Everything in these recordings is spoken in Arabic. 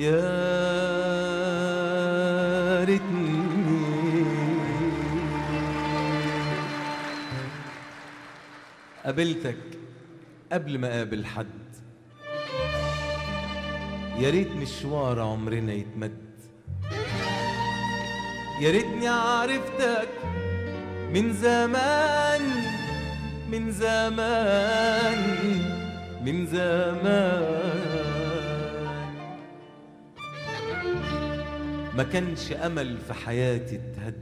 يا ريتني قابلتك قبل ما قابل حد، يا ريت مشوار عمرنا يتمد، يا ريتني عرفتك من زمان من زمان من زمان. ما كانش أمل في حياتي اتهد،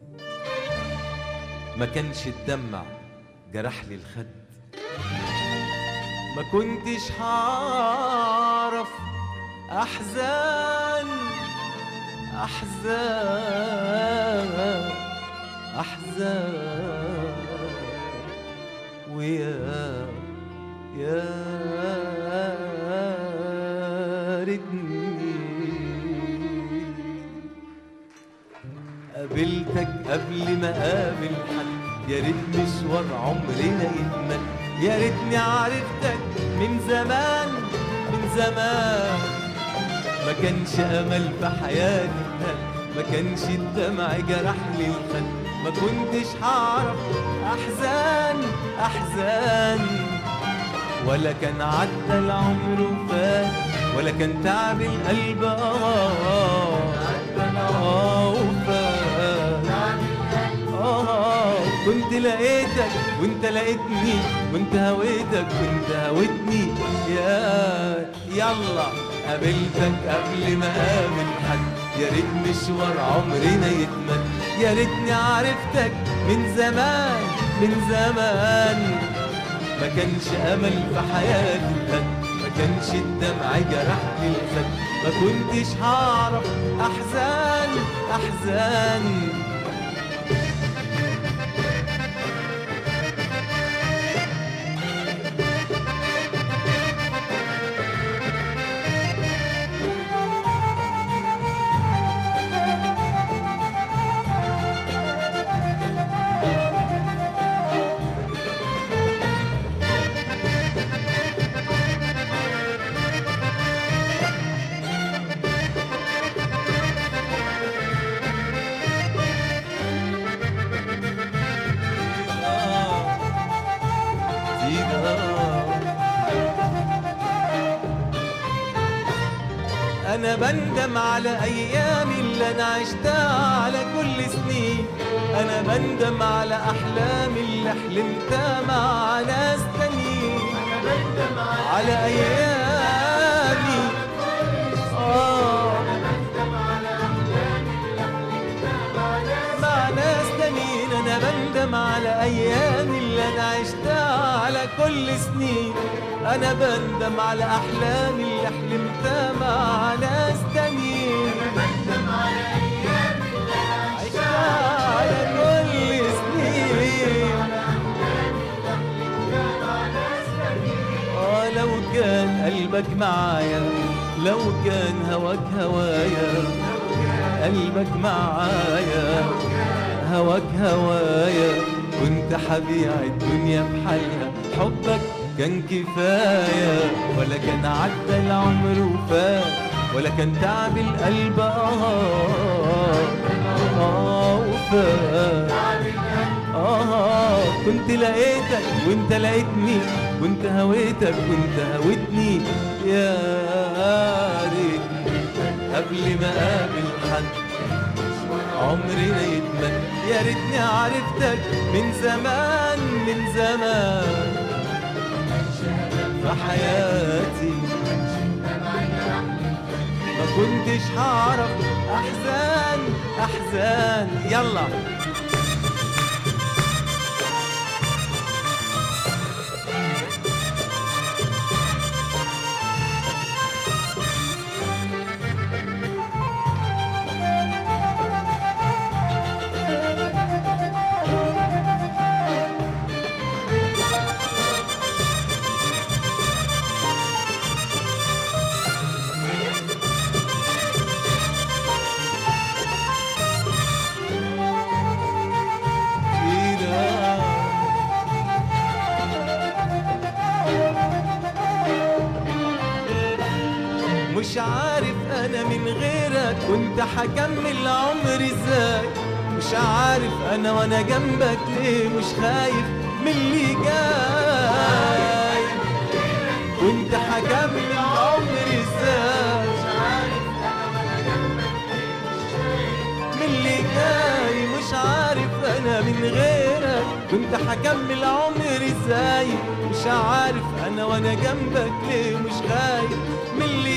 ما كانش الدمع جرح لي الخد، ما كنتش هعرف أحزان أحزان أحزان. ويا ريتني قابلتك قبل ما قابل حد، يا ريت مشوار عمرنا يتمد، يا ريتني عرفتك من زمان من زمان. ما كانش امل في حياتي اتهد، ما كانش الدمع جرح لي الخد، ما كنتش هعرف احزان احزان. ولا كان عدى العمر وفات، ولا كان تعب القلب كنت لقيتك وانت لقيتني، وانت هويتك وانت هويتني. يلا قابلتك قبل ما قابل حد، يا ريت مشوار عمرنا يتمد، يا ريتني عرفتك من زمان من زمان. ما كانش امل في حياتي اتهد، ما كانش الدمع جرح لي الخد، ما كنتش هعرف احزان احزان. أنا بندم على أيامي اللي أنا عشتها على كل سنين، أنا بندم على أحلامي اللي حلمتها مع ناس تانيين، أنا بندم على أيامي أنا بندم على أحلامي اللي حلمتها مع ناس تانيين، أنا بندم على أيامي اللي أنا عشتها على كل سنين، أنا بندم على أحلامي اللي حلمتها مع ناس تانيين، أنا بندم على أيامي اللي أنا عشتها على كل سنين، لو كان قلبك معايا، لو كان هواك هوايا، قلبك معايا هواك هوايا، كنت حبيع الدنيا بحالها، حبك كان كفاية. ولا كان عدى العمر وفات، ولا كان تعب القلب وفات. كنت لقيتك وانت لقيتني، كنت هويتك وانت هويتني. يا ريتني قبل ما قابل حد عمرنا يتمد، يا ريتني عرفتك من زمان من زمان في حياتي، ما كنتش هعرف احزان احزان. يلا انا من غيرك كنت هكمل عمري ازاي. مش عارف انا وانا جنبك ليه مش خايف من اللي جاي. كنت هكمل عمري ازاي من اللي جاي. مش عارف انا من غيرك كنت هكمل عمري ازاي. مش عارف انا وانا جنبك ليه مش خايف من اللي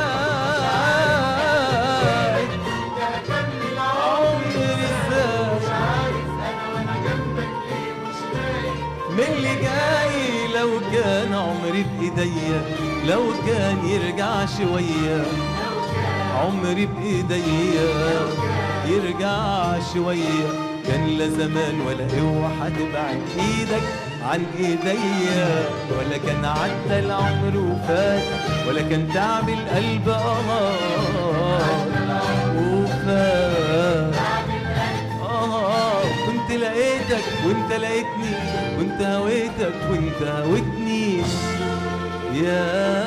جاي. كنت هكمل عمري ازاي. مش عارف انا وانا جنبك ليه مش خايف من اللي جاي. لو كان عمري بايديا لو كان يرجع شويه عمري بايديا يرجع شويه كان لا زمان ولا اوعى تبعد ايدك عن ايديا. ولا كان عدى العمر وفات ولا كان تعب القلب وفات. كنت لقيتك وانت لقيتني كنت هويتك وانت هويتني يا